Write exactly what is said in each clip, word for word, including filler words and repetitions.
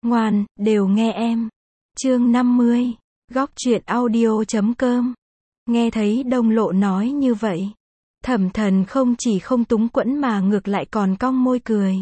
Ngoan, đều nghe em. Chương năm mươi. Góc truyện audio chấm com. Nghe thấy Đông Lộ nói như vậy, Thẩm Thần không chỉ không túng quẫn mà ngược lại còn cong môi cười.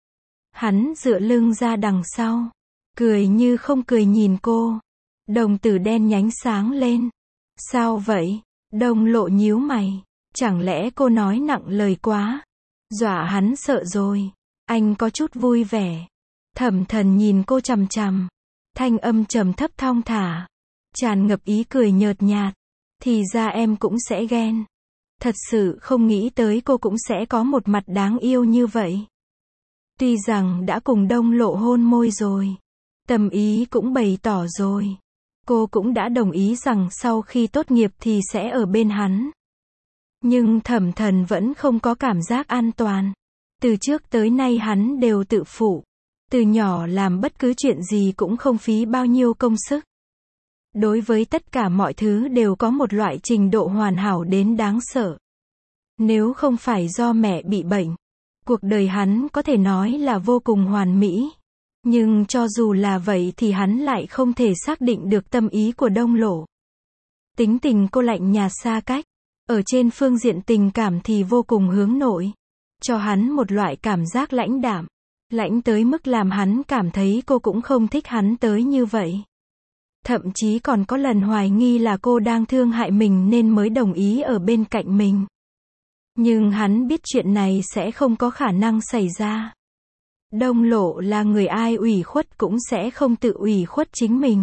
Hắn dựa lưng ra đằng sau, cười như không cười nhìn cô. Đồng tử đen nhánh sáng lên. Sao vậy? Đông Lộ nhíu mày. Chẳng lẽ cô nói nặng lời quá? Dọa hắn sợ rồi. Anh có chút vui vẻ. Thẩm Thần nhìn cô chằm chằm. Thanh âm trầm thấp thong thả, tràn ngập ý cười nhợt nhạt. Thì ra em cũng sẽ ghen. Thật sự không nghĩ tới cô cũng sẽ có một mặt đáng yêu như vậy. Tuy rằng đã cùng Đông Lộ hôn môi rồi, tâm ý cũng bày tỏ rồi. Cô cũng đã đồng ý rằng sau khi tốt nghiệp thì sẽ ở bên hắn. Nhưng Thẩm Thần vẫn không có cảm giác an toàn. Từ trước tới nay hắn đều tự phụ. Từ nhỏ làm bất cứ chuyện gì cũng không phí bao nhiêu công sức. Đối với tất cả mọi thứ đều có một loại trình độ hoàn hảo đến đáng sợ. Nếu không phải do mẹ bị bệnh, cuộc đời hắn có thể nói là vô cùng hoàn mỹ. Nhưng cho dù là vậy thì hắn lại không thể xác định được tâm ý của Đông Lộ. Tính tình cô lạnh nhạt xa cách. Ở trên phương diện tình cảm thì vô cùng hướng nội. Cho hắn một loại cảm giác lãnh đạm. Lãnh tới mức làm hắn cảm thấy cô cũng không thích hắn tới như vậy. Thậm chí còn có lần hoài nghi là cô đang thương hại mình nên mới đồng ý ở bên cạnh mình. Nhưng hắn biết chuyện này sẽ không có khả năng xảy ra. Đông Lộ là người ai ủy khuất cũng sẽ không tự ủy khuất chính mình.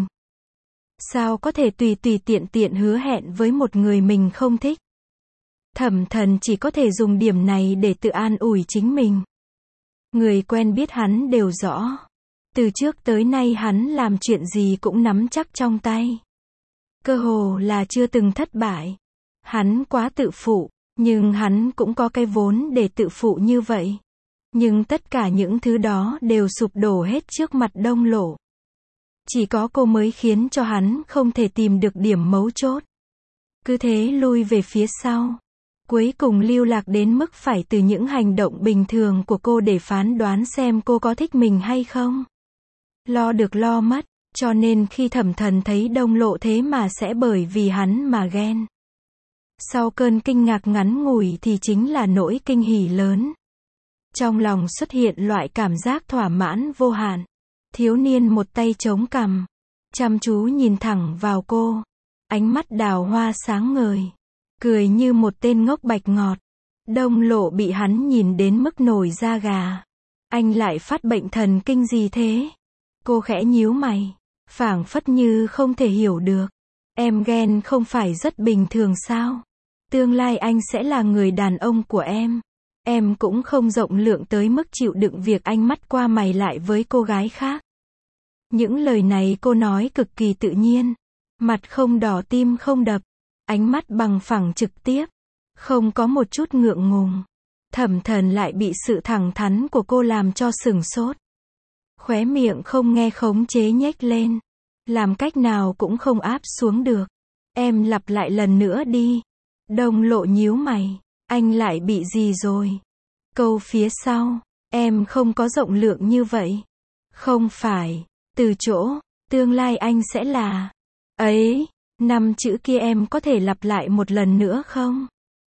Sao có thể tùy tùy tiện tiện hứa hẹn với một người mình không thích? Thẩm Thần chỉ có thể dùng điểm này để tự an ủi chính mình. Người quen biết hắn đều rõ. Từ trước tới nay hắn làm chuyện gì cũng nắm chắc trong tay. Cơ hồ là chưa từng thất bại. Hắn quá tự phụ, nhưng hắn cũng có cái vốn để tự phụ như vậy. Nhưng tất cả những thứ đó đều sụp đổ hết trước mặt Đông Lộ. Chỉ có cô mới khiến cho hắn không thể tìm được điểm mấu chốt. Cứ thế lui về phía sau. Cuối cùng lưu lạc đến mức phải từ những hành động bình thường của cô để phán đoán xem cô có thích mình hay không. Lo được lo mất, cho nên khi Thẩm Thần thấy Đông Lộ thế mà sẽ bởi vì hắn mà ghen. Sau cơn kinh ngạc ngắn ngủi thì chính là nỗi kinh hỉ lớn. Trong lòng xuất hiện loại cảm giác thỏa mãn vô hạn. Thiếu niên một tay chống cằm, chăm chú nhìn thẳng vào cô. Ánh mắt đào hoa sáng ngời. Cười như một tên ngốc bạch ngọt. Đông Lộ bị hắn nhìn đến mức nổi da gà. Anh lại phát bệnh thần kinh gì thế? Cô khẽ nhíu mày, phảng phất như không thể hiểu được. Em ghen không phải rất bình thường sao? Tương lai anh sẽ là người đàn ông của em. Em cũng không rộng lượng tới mức chịu đựng việc anh mắt qua mày lại với cô gái khác. Những lời này cô nói cực kỳ tự nhiên. Mặt không đỏ tim không đập. Ánh mắt bằng phẳng trực tiếp. Không có một chút ngượng ngùng. Thẩm Thần lại bị sự thẳng thắn của cô làm cho sửng sốt. Khóe miệng không nghe khống chế nhếch lên. Làm cách nào cũng không áp xuống được. Em lặp lại lần nữa đi. Đông Lộ nhíu mày. Anh lại bị gì rồi? Câu phía sau. Em không có rộng lượng như vậy. Không phải. Từ chỗ. Tương lai anh sẽ là. Ấy. Năm chữ kia em có thể lặp lại một lần nữa không?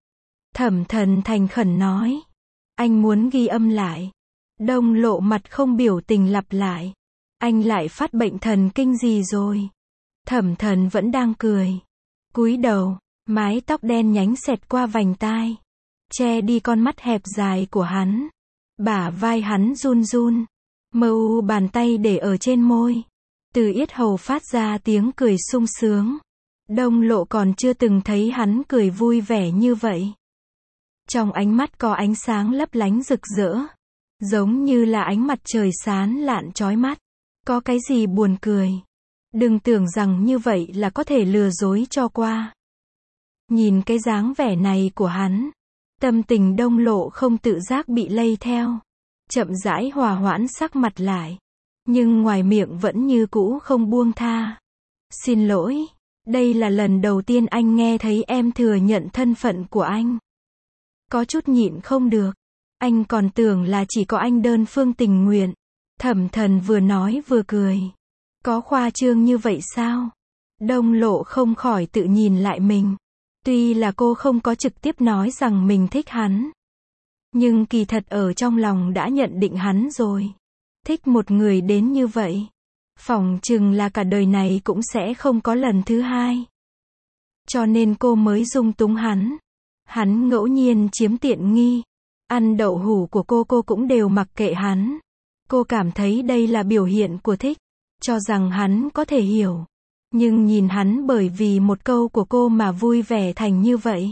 Thẩm Thần thành khẩn nói. Anh muốn ghi âm lại. Đông Lộ mặt không biểu tình lặp lại. Anh lại phát bệnh thần kinh gì rồi? Thẩm Thần vẫn đang cười. Cúi đầu, mái tóc đen nhánh xẹt qua vành tai. Che đi con mắt hẹp dài của hắn. Bả vai hắn run run. Mờ u bàn tay để ở trên môi. Từ yết hầu phát ra tiếng cười sung sướng. Đông Lộ còn chưa từng thấy hắn cười vui vẻ như vậy. Trong ánh mắt có ánh sáng lấp lánh rực rỡ. Giống như là ánh mặt trời sáng lạn chói mắt. Có cái gì buồn cười. Đừng tưởng rằng như vậy là có thể lừa dối cho qua. Nhìn cái dáng vẻ này của hắn. Tâm tình Đông Lộ không tự giác bị lây theo. Chậm rãi hòa hoãn sắc mặt lại. Nhưng ngoài miệng vẫn như cũ không buông tha. Xin lỗi. Đây là lần đầu tiên anh nghe thấy em thừa nhận thân phận của anh. Có chút nhịn không được. Anh còn tưởng là chỉ có anh đơn phương tình nguyện. Thẩm Thần vừa nói vừa cười. Có khoa trương như vậy sao? Đông Lộ không khỏi tự nhìn lại mình. Tuy là cô không có trực tiếp nói rằng mình thích hắn, nhưng kỳ thật ở trong lòng đã nhận định hắn rồi. Thích một người đến như vậy, phỏng chừng là cả đời này cũng sẽ không có lần thứ hai. Cho nên cô mới dung túng hắn. Hắn ngẫu nhiên chiếm tiện nghi, ăn đậu hũ của cô cô cũng đều mặc kệ hắn. Cô cảm thấy đây là biểu hiện của thích, cho rằng hắn có thể hiểu. Nhưng nhìn hắn bởi vì một câu của cô mà vui vẻ thành như vậy,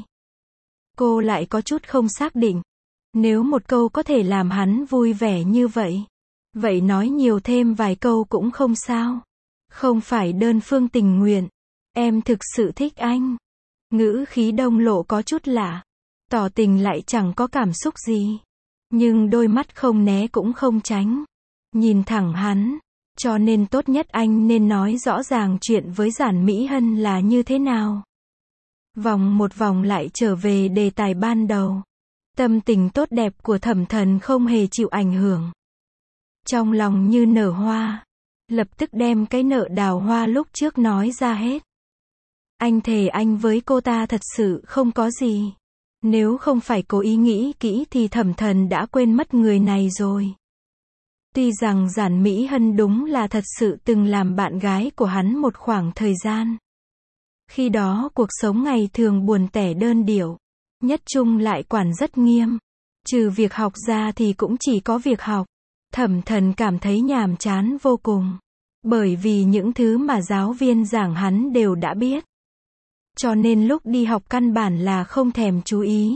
cô lại có chút không xác định. Nếu một câu có thể làm hắn vui vẻ như vậy, vậy nói nhiều thêm vài câu cũng không sao. Không phải đơn phương tình nguyện. Em thực sự thích anh. Ngữ khí Đông Lộ có chút lạ. Tỏ tình lại chẳng có cảm xúc gì. Nhưng đôi mắt không né cũng không tránh. Nhìn thẳng hắn. Cho nên tốt nhất anh nên nói rõ ràng chuyện với Giản Mỹ Hân là như thế nào. Vòng một vòng lại trở về đề tài ban đầu. Tâm tình tốt đẹp của Thẩm Thần không hề chịu ảnh hưởng. Trong lòng như nở hoa. Lập tức đem cái nợ đào hoa lúc trước nói ra hết. Anh thề anh với cô ta thật sự không có gì. Nếu không phải cố ý nghĩ kỹ thì Thẩm Thần đã quên mất người này rồi. Tuy rằng Giản Mỹ Hân đúng là thật sự từng làm bạn gái của hắn một khoảng thời gian. Khi đó cuộc sống ngày thường buồn tẻ đơn điệu. Nhất Trung lại quản rất nghiêm. Trừ việc học ra thì cũng chỉ có việc học. Thẩm Thần cảm thấy nhàm chán vô cùng. Bởi vì những thứ mà giáo viên giảng hắn đều đã biết. Cho nên lúc đi học căn bản là không thèm chú ý.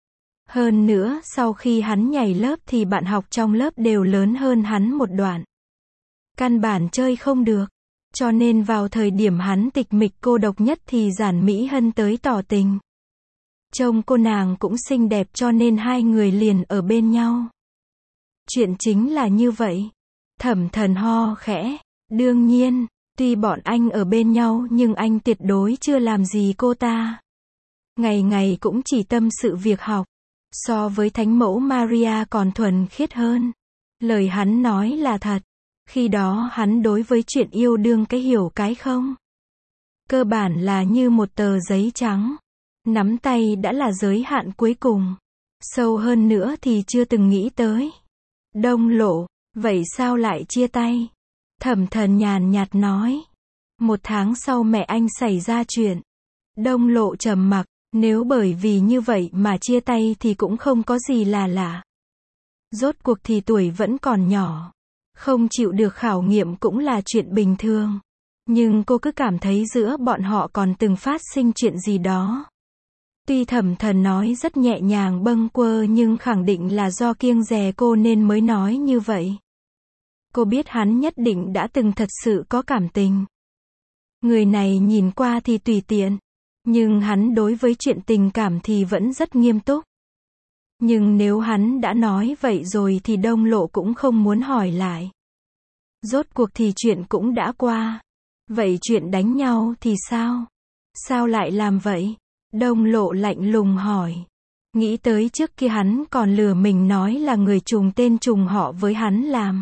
Hơn nữa, sau khi hắn nhảy lớp thì bạn học trong lớp đều lớn hơn hắn một đoạn. Căn bản chơi không được. Cho nên vào thời điểm hắn tịch mịch cô độc nhất thì Giản Mỹ Hân tới tỏ tình. Trông cô nàng cũng xinh đẹp cho nên hai người liền ở bên nhau. Chuyện chính là như vậy. Thẩm Thần ho khẽ. Đương nhiên, tuy bọn anh ở bên nhau nhưng anh tuyệt đối chưa làm gì cô ta. Ngày ngày cũng chỉ tâm sự việc học. So với thánh mẫu Maria còn thuần khiết hơn. Lời hắn nói là thật. Khi đó hắn đối với chuyện yêu đương cái hiểu cái không. Cơ bản là như một tờ giấy trắng. Nắm tay đã là giới hạn cuối cùng. Sâu hơn nữa thì chưa từng nghĩ tới. Đông Lộ, vậy sao lại chia tay? Thẩm Thần nhàn nhạt nói. Một tháng sau mẹ anh xảy ra chuyện. Đông Lộ trầm mặc. Nếu bởi vì như vậy mà chia tay thì cũng không có gì là lạ. Rốt cuộc thì tuổi vẫn còn nhỏ. Không chịu được khảo nghiệm cũng là chuyện bình thường. Nhưng cô cứ cảm thấy giữa bọn họ còn từng phát sinh chuyện gì đó. Tuy Thẩm Thần nói rất nhẹ nhàng bâng quơ nhưng khẳng định là do kiêng dè cô nên mới nói như vậy. Cô biết hắn nhất định đã từng thật sự có cảm tình. Người này nhìn qua thì tùy tiện. Nhưng hắn đối với chuyện tình cảm thì vẫn rất nghiêm túc. Nhưng nếu hắn đã nói vậy rồi thì Đông Lộ cũng không muốn hỏi lại. Rốt cuộc thì chuyện cũng đã qua. Vậy chuyện đánh nhau thì sao? Sao lại làm vậy? Đông Lộ lạnh lùng hỏi. Nghĩ tới trước kia hắn còn lừa mình nói là người trùng tên trùng họ với hắn làm.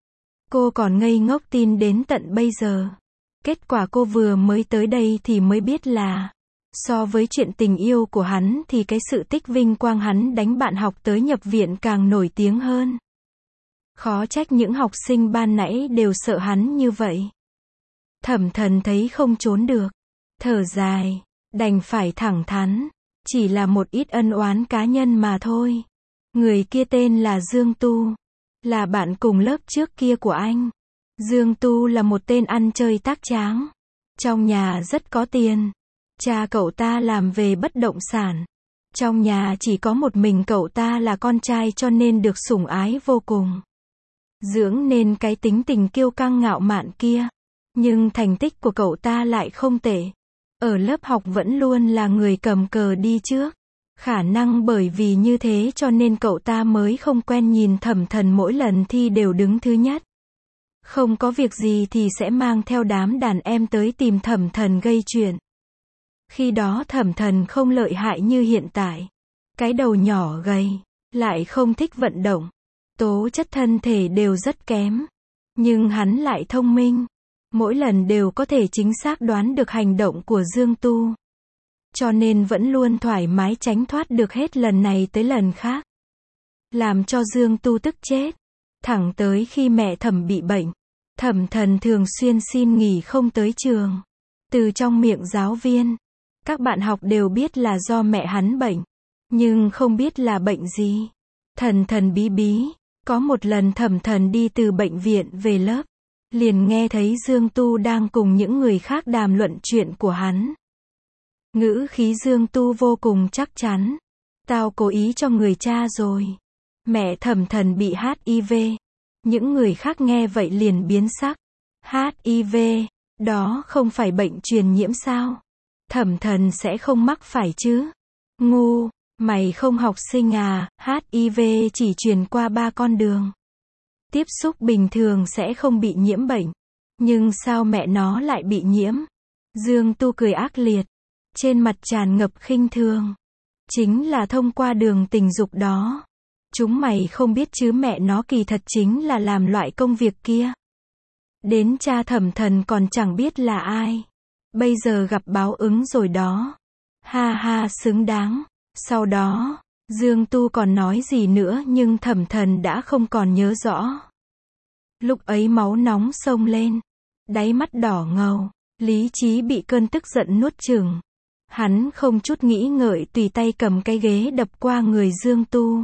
Cô còn ngây ngốc tin đến tận bây giờ. Kết quả cô vừa mới tới đây thì mới biết là so với chuyện tình yêu của hắn thì cái sự tích vinh quang hắn đánh bạn học tới nhập viện càng nổi tiếng hơn. Khó trách những học sinh ban nãy đều sợ hắn như vậy. Thẩm Thần thấy không trốn được. Thở dài. Đành phải thẳng thắn. Chỉ là một ít ân oán cá nhân mà thôi. Người kia tên là Dương Tu. Là bạn cùng lớp trước kia của anh. Dương Tu là một tên ăn chơi tác tráng. Trong nhà rất có tiền. Cha cậu ta làm về bất động sản. Trong nhà chỉ có một mình cậu ta là con trai cho nên được sủng ái vô cùng. Dưỡng nên cái tính tình kiêu căng ngạo mạn kia. Nhưng thành tích của cậu ta lại không tệ. Ở lớp học vẫn luôn là người cầm cờ đi trước. Khả năng bởi vì như thế cho nên cậu ta mới không quen nhìn Thẩm Thần mỗi lần thi đều đứng thứ nhất. Không có việc gì thì sẽ mang theo đám đàn em tới tìm Thẩm Thần gây chuyện. Khi đó Thẩm Thần không lợi hại như hiện tại. Cái đầu nhỏ gầy, lại không thích vận động. tố chất thân thể đều rất kém. Nhưng hắn lại thông minh. Mỗi lần đều có thể chính xác đoán được hành động của Dương Tu. Cho nên vẫn luôn thoải mái tránh thoát được hết lần này tới lần khác. Làm cho Dương Tu tức chết. Thẳng tới khi mẹ Thẩm bị bệnh, Thẩm Thần thường xuyên xin nghỉ không tới trường. Từ trong miệng giáo viên, các bạn học đều biết là do mẹ hắn bệnh. Nhưng không biết là bệnh gì. Thần thần bí bí. Có một lần Thẩm Thần đi từ bệnh viện về lớp. Liền nghe thấy Dương Tu đang cùng những người khác đàm luận chuyện của hắn. Ngữ khí Dương Tu vô cùng chắc chắn. Tao cố ý cho người cha rồi. Mẹ Thẩm Thần bị hát i vê. Những người khác nghe vậy liền biến sắc. hát i vê, đó không phải bệnh truyền nhiễm sao? Thẩm Thần sẽ không mắc phải chứ? Ngu, mày không học sinh à, hát i vê chỉ truyền qua ba con đường. Tiếp xúc bình thường sẽ không bị nhiễm bệnh. Nhưng sao mẹ nó lại bị nhiễm? Dương Tu cười ác liệt. Trên mặt tràn ngập khinh thường. Chính là thông qua đường tình dục đó. Chúng mày không biết chứ mẹ nó kỳ thật chính là làm loại công việc kia. Đến cha Thẩm Thần còn chẳng biết là ai. Bây giờ gặp báo ứng rồi đó. Ha ha xứng đáng. Sau đó, Dương Tu còn nói gì nữa nhưng Thẩm Thần đã không còn nhớ rõ. Lúc ấy máu nóng sông lên. Đáy mắt đỏ ngầu. Lý trí bị cơn tức giận nuốt chửng. Hắn không chút nghĩ ngợi tùy tay cầm cái ghế đập qua người Dương Tu.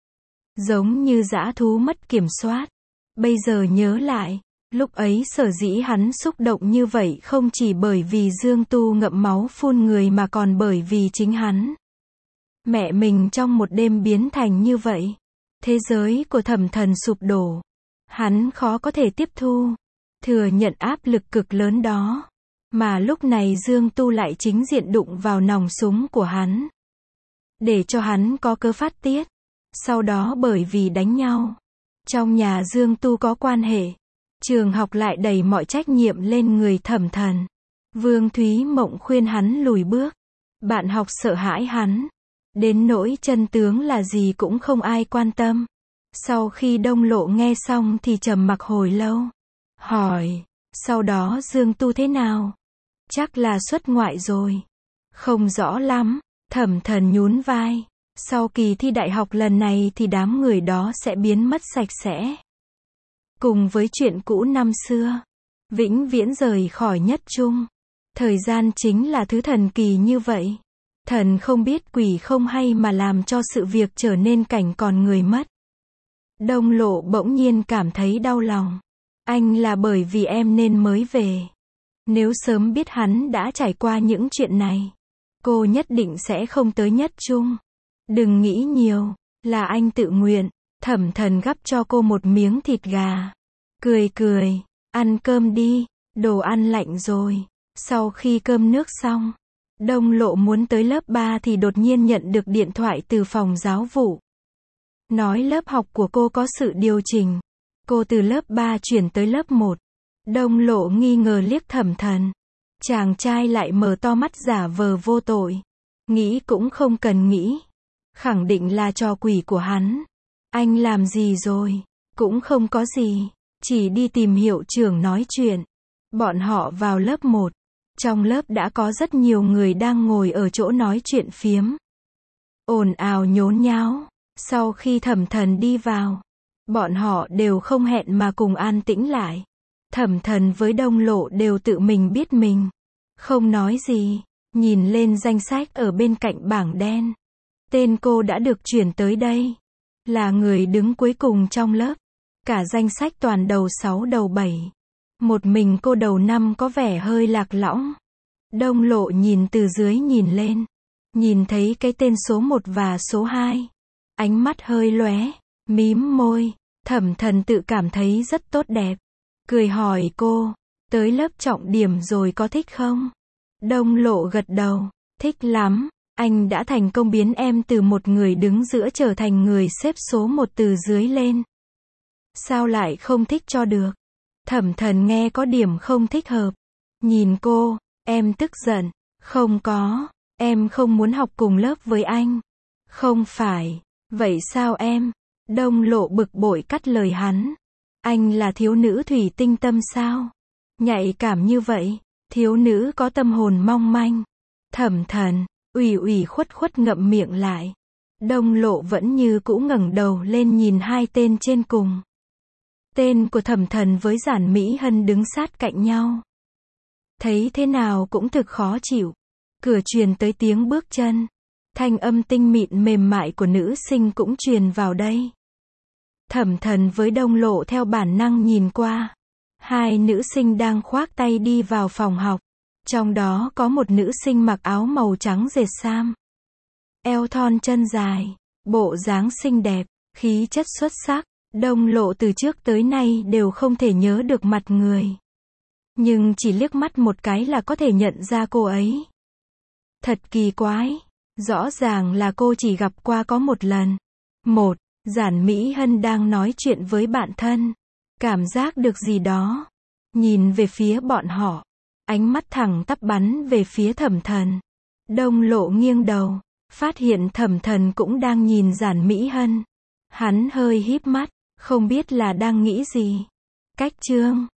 Giống như dã thú mất kiểm soát. Bây giờ nhớ lại, lúc ấy sở dĩ hắn xúc động như vậy không chỉ bởi vì Dương Tu ngậm máu phun người mà còn bởi vì chính hắn. Mẹ mình trong một đêm biến thành như vậy. Thế giới của Thẩm Thần sụp đổ. Hắn khó có thể tiếp thu, thừa nhận áp lực cực lớn đó. Mà lúc này Dương Tu lại chính diện đụng vào nòng súng của hắn. Để cho hắn có cớ phát tiết. Sau đó bởi vì đánh nhau. Trong nhà Dương Tu có quan hệ. Trường học lại đẩy mọi trách nhiệm lên người Thẩm Thần. Vương Thúy Mộng khuyên hắn lùi bước. Bạn học sợ hãi hắn. Đến nỗi chân tướng là gì cũng không ai quan tâm. Sau khi Đông Lộ nghe xong thì trầm mặc hồi lâu. Hỏi, sau đó Dương Tu thế nào? Chắc là xuất ngoại rồi. Không rõ lắm, Thẩm Thần nhún vai. Sau kỳ thi đại học lần này thì đám người đó sẽ biến mất sạch sẽ. Cùng với chuyện cũ năm xưa. Vĩnh viễn rời khỏi nhất trung. Thời gian chính là thứ thần kỳ như vậy. Thần không biết quỷ không hay mà làm cho sự việc trở nên cảnh còn người mất. Đông Lộ bỗng nhiên cảm thấy đau lòng. Anh là bởi vì em nên mới về. Nếu sớm biết hắn đã trải qua những chuyện này, cô nhất định sẽ không tới nhất trung. Đừng nghĩ nhiều, là anh tự nguyện. Thẩm Thần gắp cho cô một miếng thịt gà. Cười cười, ăn cơm đi, đồ ăn lạnh rồi. Sau khi cơm nước xong, Đông Lộ muốn tới lớp ba thì đột nhiên nhận được điện thoại từ phòng giáo vụ. Nói lớp học của cô có sự điều chỉnh. Cô từ lớp ba chuyển tới lớp một. Đông Lộ nghi ngờ liếc Thẩm Thần. Chàng trai lại mở to mắt giả vờ vô tội. Nghĩ cũng không cần nghĩ. Khẳng định là trò quỷ của hắn. Anh làm gì rồi? Cũng không có gì. Chỉ đi tìm hiệu trưởng nói chuyện. Bọn họ vào lớp một. Trong lớp đã có rất nhiều người đang ngồi ở chỗ nói chuyện phiếm. Ồn ào nhốn nháo. Sau khi Thẩm Thần đi vào, bọn họ đều không hẹn mà cùng an tĩnh lại. Thẩm Thần với Đông Lộ đều tự mình biết mình. Không nói gì. Nhìn lên danh sách ở bên cạnh bảng đen. Tên cô đã được chuyển tới đây. Là người đứng cuối cùng trong lớp. Cả danh sách toàn đầu sáu đầu bảy. Một mình cô đầu năm có vẻ hơi lạc lõng. Đông Lộ nhìn từ dưới nhìn lên. Nhìn thấy cái tên số một và số hai. Ánh mắt hơi lóe. Mím môi. Thẩm Thần tự cảm thấy rất tốt đẹp. Cười hỏi cô. Tới lớp trọng điểm rồi có thích không? Đông Lộ gật đầu. Thích lắm. Anh đã thành công biến em từ một người đứng giữa trở thành người xếp số một từ dưới lên. Sao lại không thích cho được? Thẩm Thần nghe có điểm không thích hợp. Nhìn cô, em tức giận. Không có, em không muốn học cùng lớp với anh. Không phải, vậy sao em? Đông Lộ bực bội cắt lời hắn. Anh là thiếu nữ thủy tinh tâm sao? Nhạy cảm như vậy, thiếu nữ có tâm hồn mong manh. Thẩm Thần, ủy ủy khuất khuất ngậm miệng lại. Đông Lộ vẫn như cũ ngẩng đầu lên nhìn hai tên trên cùng. Tên của Thẩm Thần với Giản Mỹ Hân đứng sát cạnh nhau. Thấy thế nào cũng thực khó chịu. Cửa truyền tới tiếng bước chân. Thanh âm tinh mịn mềm mại của nữ sinh cũng truyền vào đây. Thẩm Thần với Đông Lộ theo bản năng nhìn qua. Hai nữ sinh đang khoác tay đi vào phòng học. Trong đó có một nữ sinh mặc áo màu trắng dệt sam. Eo thon chân dài, bộ dáng xinh đẹp, khí chất xuất sắc. Đông Lộ từ trước tới nay đều không thể nhớ được mặt người. Nhưng chỉ liếc mắt một cái là có thể nhận ra cô ấy. Thật kỳ quái. Rõ ràng là cô chỉ gặp qua có một lần. Một, Giản Mỹ Hân đang nói chuyện với bạn thân. Cảm giác được gì đó. Nhìn về phía bọn họ. Ánh mắt thẳng tắp bắn về phía Thẩm Thần. Đông Lộ nghiêng đầu. Phát hiện Thẩm Thần cũng đang nhìn Giản Mỹ Hân. Hắn hơi híp mắt. Không biết là đang nghĩ gì. Cách chương.